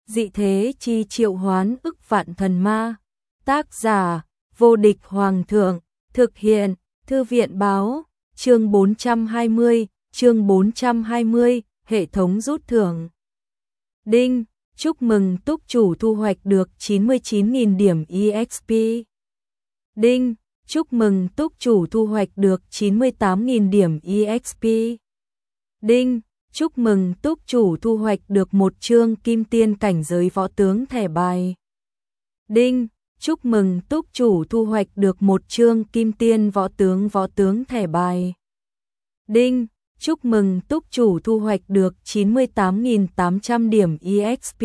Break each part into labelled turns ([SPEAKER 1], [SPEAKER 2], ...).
[SPEAKER 1] dị thế chi triệu hoán ức vạn thần ma. Tác giả, vô địch hoàng thượng, thực hiện, thư viện báo, chương 420, hệ thống rút thưởng. Đinh, chúc mừng túc chủ thu hoạch được 99.000 điểm EXP. Đinh, chúc mừng túc chủ thu hoạch được 98.000 điểm EXP. Đinh, chúc mừng túc chủ thu hoạch được một chương kim tiên cảnh giới võ tướng thẻ bài. Đinh, chúc mừng túc chủ thu hoạch được một chương kim tiên võ tướng thẻ bài. Đinh, chúc mừng túc chủ thu hoạch được 98.800 điểm EXP.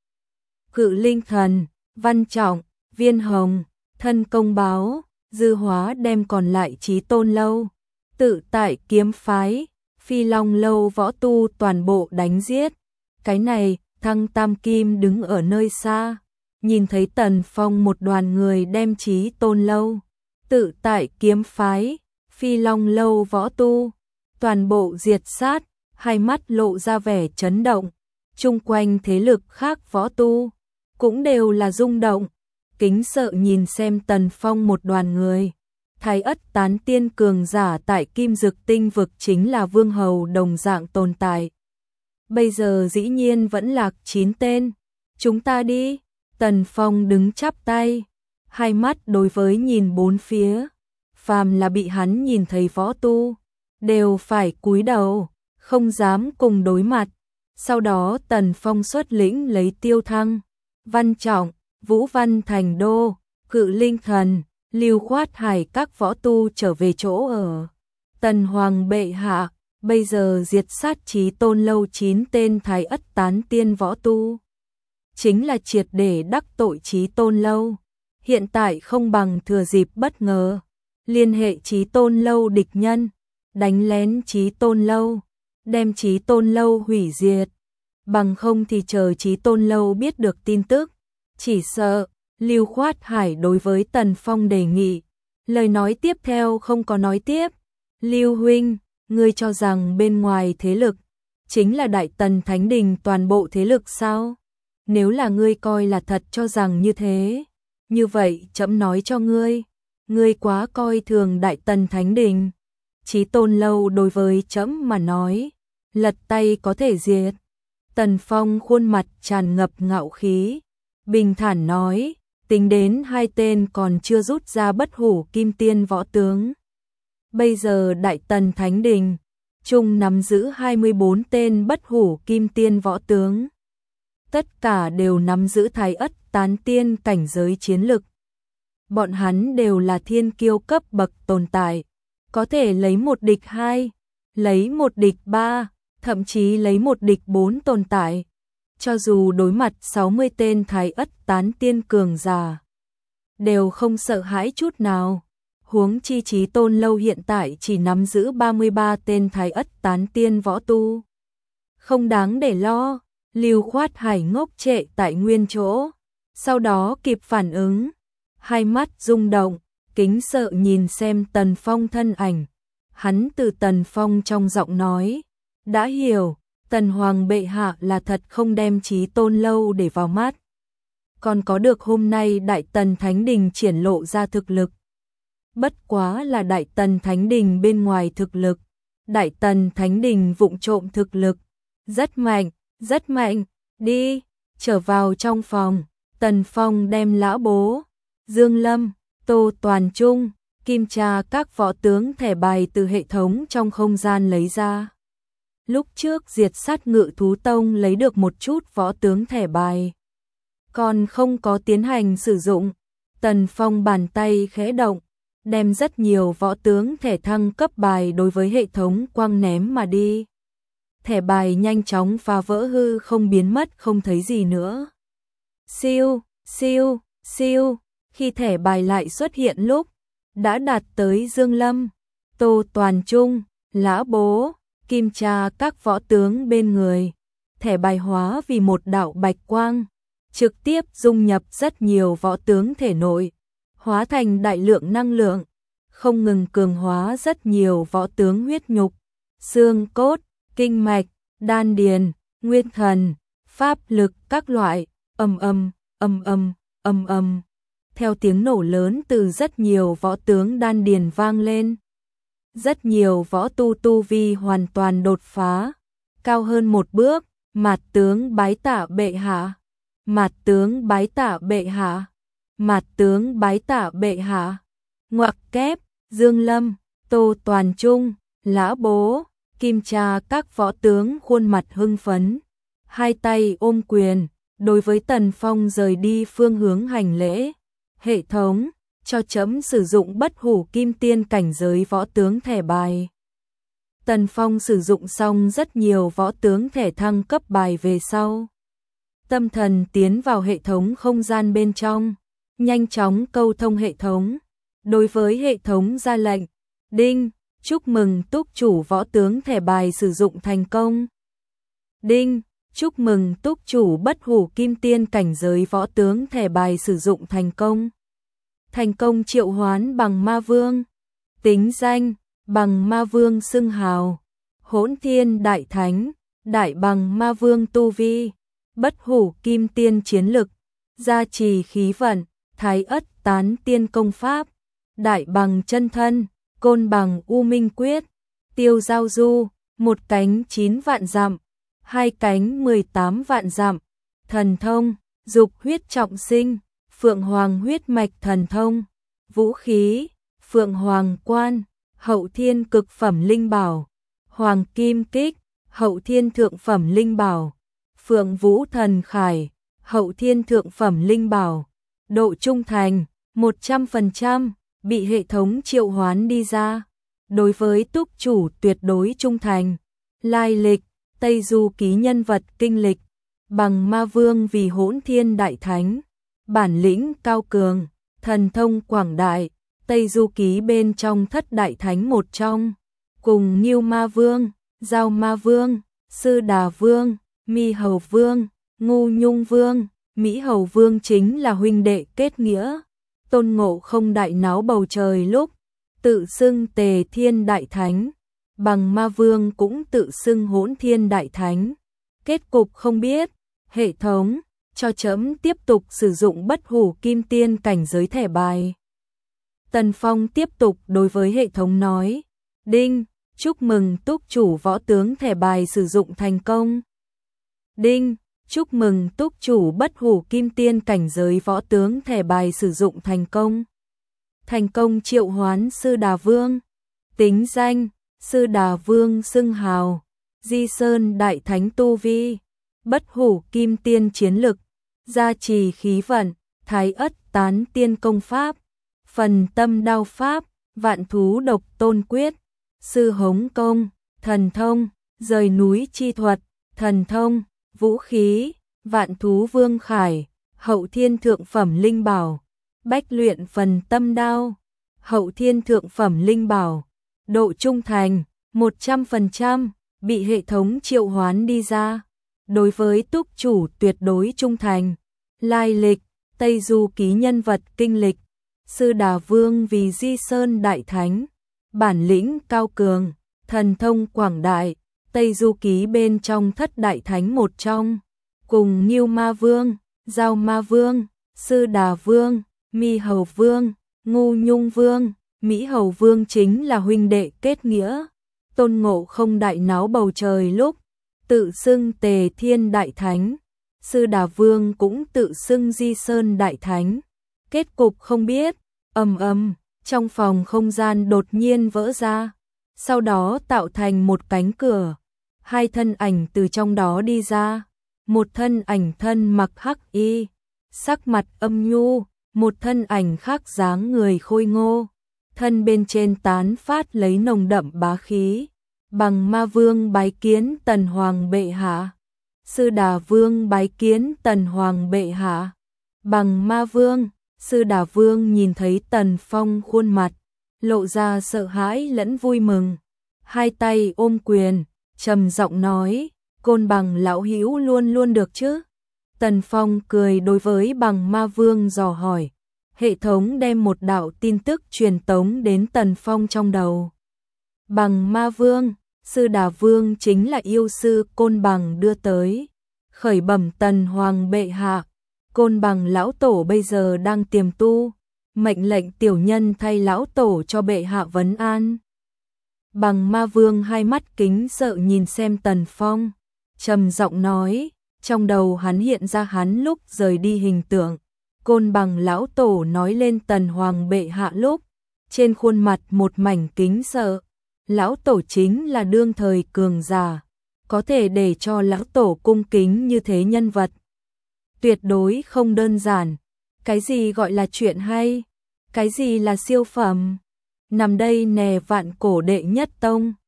[SPEAKER 1] Cự linh thần, văn trọng, viên hồng, thân công báo, dư hóa đem còn lại chí tôn lâu, tự tại kiếm phái, phi long lâu võ tu toàn bộ đánh giết. Cái này, Thăng Tam Kim đứng ở nơi xa, nhìn thấy Tần Phong một đoàn người đem chí tôn lâu, tự tại kiếm phái, phi long lâu võ tu, toàn bộ diệt sát, hai mắt lộ ra vẻ chấn động. Chung quanh thế lực khác võ tu, cũng đều là rung động, kính sợ nhìn xem Tần Phong một đoàn người. Thái ất tán tiên cường giả tại Kim Dực Tinh vực chính là vương hầu đồng dạng tồn tại. Bây giờ dĩ nhiên vẫn lạc 9 tên. Chúng ta đi. Tần Phong đứng chắp tay, hai mắt đối với nhìn bốn phía. Phàm là bị hắn nhìn thấy võ tu, đều phải cúi đầu, không dám cùng đối mặt. Sau đó Tần Phong xuất lĩnh lấy Tiêu Thăng, Văn Trọng, Vũ Văn Thành Đô, Cự Linh Thần, Lưu Khoát Hải các võ tu trở về chỗ ở. Tần Hoàng bệ hạ, bây giờ diệt sát chí tôn lâu 9 tên thái ất tán tiên võ tu. Chính là triệt để đắc tội chí tôn lâu. Hiện tại không bằng thừa dịp bất ngờ, liên hệ chí tôn lâu địch nhân, đánh lén chí tôn lâu, đem chí tôn lâu hủy diệt. Bằng không thì chờ chí tôn lâu biết được tin tức, chỉ sợ. Lưu Khoát Hải đối với Tần Phong đề nghị, lời nói tiếp theo không có nói tiếp. Lưu huynh, ngươi cho rằng bên ngoài thế lực chính là Đại Tần Thánh Đình toàn bộ thế lực sao? Nếu là ngươi coi là thật cho rằng như thế, như vậy trẫm nói cho ngươi quá coi thường Đại Tần Thánh Đình. Chí tôn lâu đối với trẫm mà nói, lật tay có thể diệt. Tần Phong khuôn mặt tràn ngập ngạo khí, bình thản nói, tính đến hai tên còn chưa rút ra bất hủ kim tiên võ tướng. Bây giờ Đại Tần Thánh Đình chung nắm giữ 24 tên bất hủ kim tiên võ tướng. Tất cả đều nắm giữ thái ất tán tiên cảnh giới chiến lực. Bọn hắn đều là thiên kiêu cấp bậc tồn tại, có thể lấy một địch hai, lấy một địch ba, thậm chí lấy một địch 4 tồn tại. Cho dù đối mặt 60 tên thái ất tán tiên cường giả, đều không sợ hãi chút nào. Huống chi chí tôn lâu hiện tại chỉ nắm giữ 33 tên thái ất tán tiên võ tu. Không đáng để lo. Lưu Khoát Hải ngốc trệ tại nguyên chỗ, sau đó kịp phản ứng, hai mắt rung động, kính sợ nhìn xem Tần Phong thân ảnh. Hắn từ Tần Phong trong giọng nói đã hiểu, Tần Hoàng bệ hạ là thật không đem chí tôn lâu để vào mắt. Còn có được hôm nay Đại Tần Thánh Đình triển lộ ra thực lực. Bất quá là Đại Tần Thánh Đình bên ngoài thực lực, Đại Tần Thánh Đình vụng trộm thực lực, rất mạnh, rất mạnh. Đi, trở vào trong phòng. Tần Phong đem Lã Bố, Dương Lâm, Tô Toàn Trung, Kim Trà các võ tướng thẻ bài từ hệ thống trong không gian lấy ra. Lúc trước diệt sát Ngự Thú Tông lấy được một chút võ tướng thẻ bài, còn không có tiến hành sử dụng. Tần Phong bàn tay khẽ động, đem rất nhiều võ tướng thẻ thăng cấp bài đối với hệ thống quăng ném mà đi. Thẻ bài nhanh chóng phá vỡ hư không biến mất không thấy gì nữa. Siêu, siêu, siêu, khi thẻ bài lại xuất hiện lúc, đã đạt tới Dương Lâm, Tô Toàn Trung, Lã Bố, Kim Trà các võ tướng bên người. Thẻ bài hóa vì một đạo bạch quang, trực tiếp dung nhập rất nhiều võ tướng thể nội, hóa thành đại lượng năng lượng, không ngừng cường hóa rất nhiều võ tướng huyết nhục, xương cốt, kinh mạch, đan điền, nguyên thần, pháp lực các loại, ầm ầm, ầm ầm, ầm ầm. Theo tiếng nổ lớn từ rất nhiều võ tướng đan điền vang lên. Rất nhiều võ tu vi hoàn toàn đột phá, cao hơn một bước, Mạt tướng bái tạ bệ hạ. Mạt tướng bái tạ bệ hạ. Mạt tướng bái tạ bệ hạ. Ngoặc kép, Dương Lâm, Tô Toàn Trung, Lã Bố, Kim Cha các võ tướng khuôn mặt hưng phấn, hai tay ôm quyền, đối với Tần Phong rời đi phương hướng hành lễ. Hệ thống, cho chấm sử dụng bất hủ kim tiên cảnh giới võ tướng thẻ bài. Tần Phong sử dụng xong rất nhiều võ tướng thẻ thăng cấp bài về sau. Tâm thần tiến vào hệ thống không gian bên trong, nhanh chóng câu thông hệ thống. Đối với hệ thống ra lệnh, đinh, chúc mừng túc chủ võ tướng thẻ bài sử dụng thành công. Đinh, chúc mừng túc chủ bất hủ kim tiên cảnh giới võ tướng thẻ bài sử dụng thành công. Thành công triệu hoán bằng ma vương. Tính danh, bằng ma vương xưng hào. Hỗn thiên đại thánh, đại bằng ma vương tu vi. Bất hủ kim tiên chiến lực. Gia trì khí vận, thái ất tán tiên công pháp. Đại bằng chân thân, côn bằng u minh quyết. Tiêu giao du, một cánh 9 vạn dặm, hai cánh 18 vạn dặm. Thần thông, dục huyết trọng sinh, phượng hoàng huyết mạch thần thông. Vũ khí, phượng hoàng quan, hậu thiên cực phẩm linh bảo. Hoàng kim kích, hậu thiên thượng phẩm linh bảo. Phượng vũ thần khải, hậu thiên thượng phẩm linh bảo. Độ trung thành, 100%, bị hệ thống triệu hoán đi ra. Đối với túc chủ tuyệt đối trung thành. Lai lịch, Tây Du ký nhân vật kinh lịch. Bằng ma vương vì hỗn thiên đại thánh. Bản lĩnh cao cường, thần thông quảng đại. Tây Du ký bên trong thất đại thánh một trong. Cùng Ngưu ma vương, Giao ma vương, Sư Đà vương, Mi hầu vương, Ngu nhung vương, Mỹ hầu vương chính là huynh đệ kết nghĩa. Tôn Ngộ Không đại náo bầu trời lúc tự xưng Tề Thiên đại thánh, bằng ma vương cũng tự xưng Hỗn Thiên đại thánh. Kết cục không biết. Hệ thống, cho chấm tiếp tục sử dụng bất hủ kim tiên cảnh giới thẻ bài. Tần Phong tiếp tục đối với hệ thống nói, đinh, chúc mừng túc chủ võ tướng thẻ bài sử dụng thành công. Đinh, chúc mừng túc chủ bất hủ kim tiên cảnh giới võ tướng thẻ bài sử dụng thành công. Thành công triệu hoán Sư Đà Vương. Tính danh, Sư Đà Vương xưng hào, Di Sơn đại thánh tu vi. Bất hủ kim tiên chiến lực, gia trì khí vận, thái ất tán tiên công pháp. Phần tâm đao pháp, vạn thú độc tôn quyết. Sư hống công, thần thông, rời núi chi thuật, thần thông. Vũ khí, vạn thú vương khải, hậu thiên thượng phẩm linh bảo. Bách luyện phần tâm đao, hậu thiên thượng phẩm linh bảo. Độ trung thành, 100%, bị hệ thống triệu hoán đi ra. Đối với túc chủ tuyệt đối trung thành. Lai lịch, Tây Du ký nhân vật kinh lịch. Sư Đà Vương vì Di Sơn đại thánh. Bản lĩnh cao cường, thần thông quảng đại. Tây Du ký bên trong thất đại thánh một trong. Cùng Ngưu ma vương, Giao ma vương, Sư Đà vương, Mi hầu vương, Ngu nhung vương, Mỹ hầu vương chính là huynh đệ kết nghĩa. Tôn Ngộ Không đại náo bầu trời lúc tự xưng Tề Thiên đại thánh. Sư Đà vương cũng tự xưng Di Sơn đại thánh. Kết cục không biết. Ầm ầm, trong phòng không gian đột nhiên vỡ ra, sau đó tạo thành một cánh cửa. Hai thân ảnh từ trong đó đi ra. Một thân ảnh thân mặc hắc y, sắc mặt âm nhu, một thân ảnh khác dáng người khôi ngô, thân bên trên tán phát lấy nồng đậm bá khí. Bằng ma vương bái kiến Tần Hoàng bệ hạ. Sư Đà vương bái kiến Tần Hoàng bệ hạ. Bằng ma vương, Sư Đà vương nhìn thấy Tần Phong khuôn mặt, lộ ra sợ hãi lẫn vui mừng. Hai tay ôm quyền, trầm giọng nói, Côn Bằng lão hữu luôn luôn được chứ? Tần Phong cười đối với Bằng ma vương dò hỏi. Hệ thống đem một đạo tin tức truyền tống đến Tần Phong trong đầu. Bằng ma vương, Sư Đà vương chính là yêu sư Côn Bằng đưa tới. khởi bẩm Tần Hoàng bệ hạ, Côn Bằng lão tổ bây giờ đang tiềm tu, mệnh lệnh tiểu nhân thay lão tổ cho bệ hạ vấn an. Bằng Ma Vương hai mắt kính sợ nhìn xem Tần Phong, trầm giọng nói, trong đầu hắn hiện ra hắn lúc rời đi hình tượng. Côn Bằng lão tổ nói lên Tần Hoàng bệ hạ lúc, trên khuôn mặt một mảnh kính sợ. Lão tổ chính là đương thời cường giả, có thể để cho lão tổ cung kính như thế nhân vật. Tuyệt đối không đơn giản. Cái gì gọi là chuyện hay? Cái gì là siêu phẩm? Nằm đây nè vạn cổ đệ nhất tông.